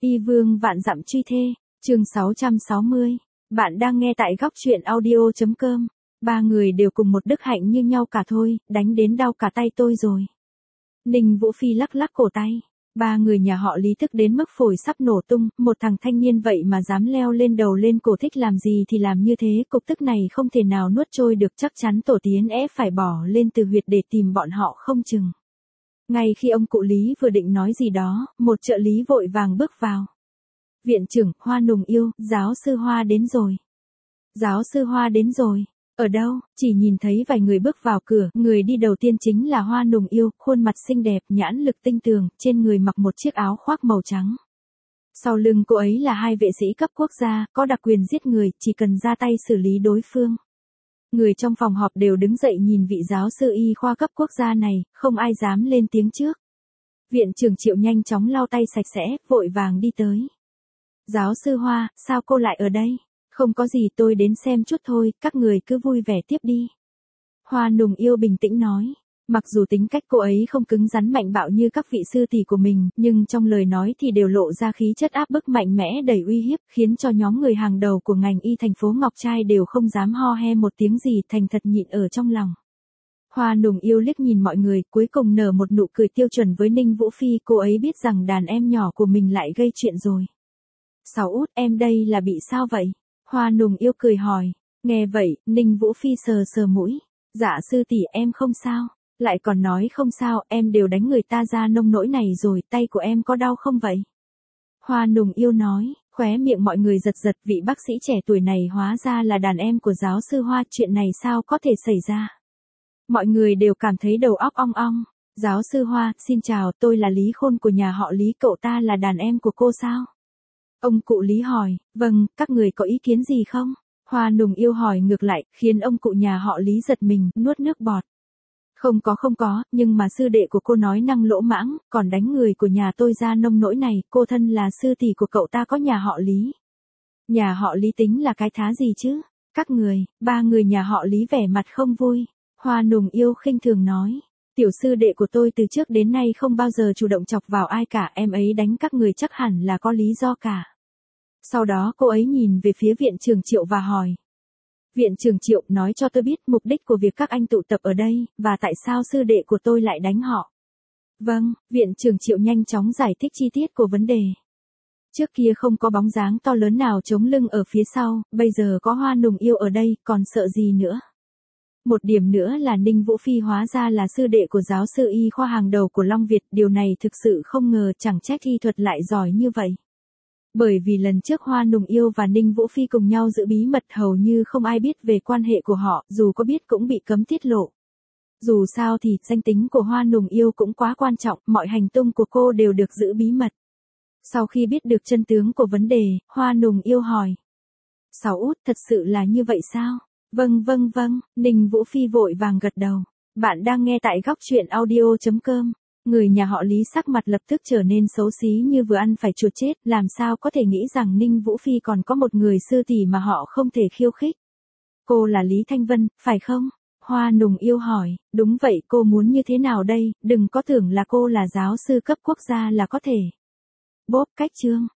Y vương vạn dặm truy thê, chương 660. Bạn đang nghe tại góc truyện audio.com. Ba người đều cùng một đức hạnh như nhau cả thôi, đánh đến đau cả tay tôi rồi. Ninh Vũ Phi lắc lắc cổ tay. Ba người nhà họ Lý tức đến mức phổi sắp nổ tung, một thằng thanh niên vậy mà dám leo lên đầu lên cổ, thích làm gì thì làm như thế, cục tức này không thể nào nuốt trôi được, chắc chắn tổ tiến phải bỏ lên từ huyệt để tìm bọn họ không chừng. Ngay khi ông cụ Lý vừa định nói gì đó, một trợ lý vội vàng bước vào. Viện trưởng, Hoa Nùng yêu, giáo sư Hoa đến rồi. Giáo sư Hoa đến rồi. Ở đâu? Chỉ nhìn thấy vài người bước vào cửa, người đi đầu tiên chính là Hoa Nùng yêu, khuôn mặt xinh đẹp, nhãn lực tinh tường, trên người mặc một chiếc áo khoác màu trắng. Sau lưng cô ấy là hai vệ sĩ cấp quốc gia, có đặc quyền giết người, chỉ cần ra tay xử lý đối phương. Người trong phòng họp đều đứng dậy nhìn vị giáo sư y khoa cấp quốc gia này, không ai dám lên tiếng trước. Viện trưởng Triệu nhanh chóng lau tay sạch sẽ, vội vàng đi tới. Giáo sư Hoa, sao cô lại ở đây? Không có gì, tôi đến xem chút thôi, các người cứ vui vẻ tiếp đi. Hoa Nùng yêu bình tĩnh nói. Mặc dù tính cách cô ấy không cứng rắn mạnh bạo như các vị sư tỷ của mình, nhưng trong lời nói thì đều lộ ra khí chất áp bức mạnh mẽ đầy uy hiếp, khiến cho nhóm người hàng đầu của ngành y thành phố Ngọc Trai đều không dám ho he một tiếng gì, thành thật nhịn ở trong lòng. Hoa Nùng yêu liếc nhìn mọi người, cuối cùng nở một nụ cười tiêu chuẩn với Ninh Vũ Phi, cô ấy biết rằng đàn em nhỏ của mình lại gây chuyện rồi. Sáu út, em đây là bị sao vậy? Hoa Nùng yêu cười hỏi. Nghe vậy, Ninh Vũ Phi sờ sờ mũi. Dạ sư tỷ, em không sao. Lại còn nói không sao, em đều đánh người ta ra nông nỗi này rồi, tay của em có đau không vậy? Hoa Nùng yêu nói, khóe miệng mọi người giật giật, vị bác sĩ trẻ tuổi này hóa ra là đàn em của giáo sư Hoa, chuyện này sao có thể xảy ra? Mọi người đều cảm thấy đầu óc ong ong. Giáo sư Hoa, xin chào, tôi là Lý Khôn của nhà họ Lý, cậu ta là đàn em của cô sao? Ông cụ Lý hỏi, vâng, các người có ý kiến gì không? Hoa Nùng yêu hỏi ngược lại, khiến ông cụ nhà họ Lý giật mình, nuốt nước bọt. Không có, nhưng mà sư đệ của cô nói năng lỗ mãng, còn đánh người của nhà tôi ra nông nỗi này, cô thân là sư tỷ của cậu ta có nhà họ Lý. Nhà họ Lý tính là cái thá gì chứ? Các người, ba người nhà họ Lý vẻ mặt không vui. Hoa Nùng yêu khinh thường nói, tiểu sư đệ của tôi từ trước đến nay không bao giờ chủ động chọc vào ai cả, em ấy đánh các người chắc hẳn là có lý do cả. Sau đó cô ấy nhìn về phía viện trưởng Triệu và hỏi. Viện trưởng Triệu, nói cho tôi biết mục đích của việc các anh tụ tập ở đây, và tại sao sư đệ của tôi lại đánh họ. Vâng, viện trưởng Triệu nhanh chóng giải thích chi tiết của vấn đề. Trước kia không có bóng dáng to lớn nào chống lưng ở phía sau, bây giờ có Hoa Nùng yêu ở đây, còn sợ gì nữa. Một điểm nữa là Ninh Vũ Phi hóa ra là sư đệ của giáo sư y khoa hàng đầu của Long Việt, điều này thực sự không ngờ, chẳng trách y thuật lại giỏi như vậy. Bởi vì lần trước Hoa Nùng yêu và Ninh Vũ Phi cùng nhau giữ bí mật, hầu như không ai biết về quan hệ của họ, dù có biết cũng bị cấm tiết lộ. Dù sao thì, danh tính của Hoa Nùng yêu cũng quá quan trọng, mọi hành tung của cô đều được giữ bí mật. Sau khi biết được chân tướng của vấn đề, Hoa Nùng yêu hỏi. Sáu út, thật sự là như vậy sao? Vâng, Ninh Vũ Phi vội vàng gật đầu. Bạn đang nghe tại góc truyện audio.com. Người nhà họ Lý sắc mặt lập tức trở nên xấu xí như vừa ăn phải chuột chết, làm sao có thể nghĩ rằng Ninh Vũ Phi còn có một người sư tỷ mà họ không thể khiêu khích. Cô là Lý Thanh Vân, phải không? Hoa Nùng yêu hỏi, đúng vậy, cô muốn như thế nào đây, đừng có tưởng là cô là giáo sư cấp quốc gia là có thể. Bốp cách chương,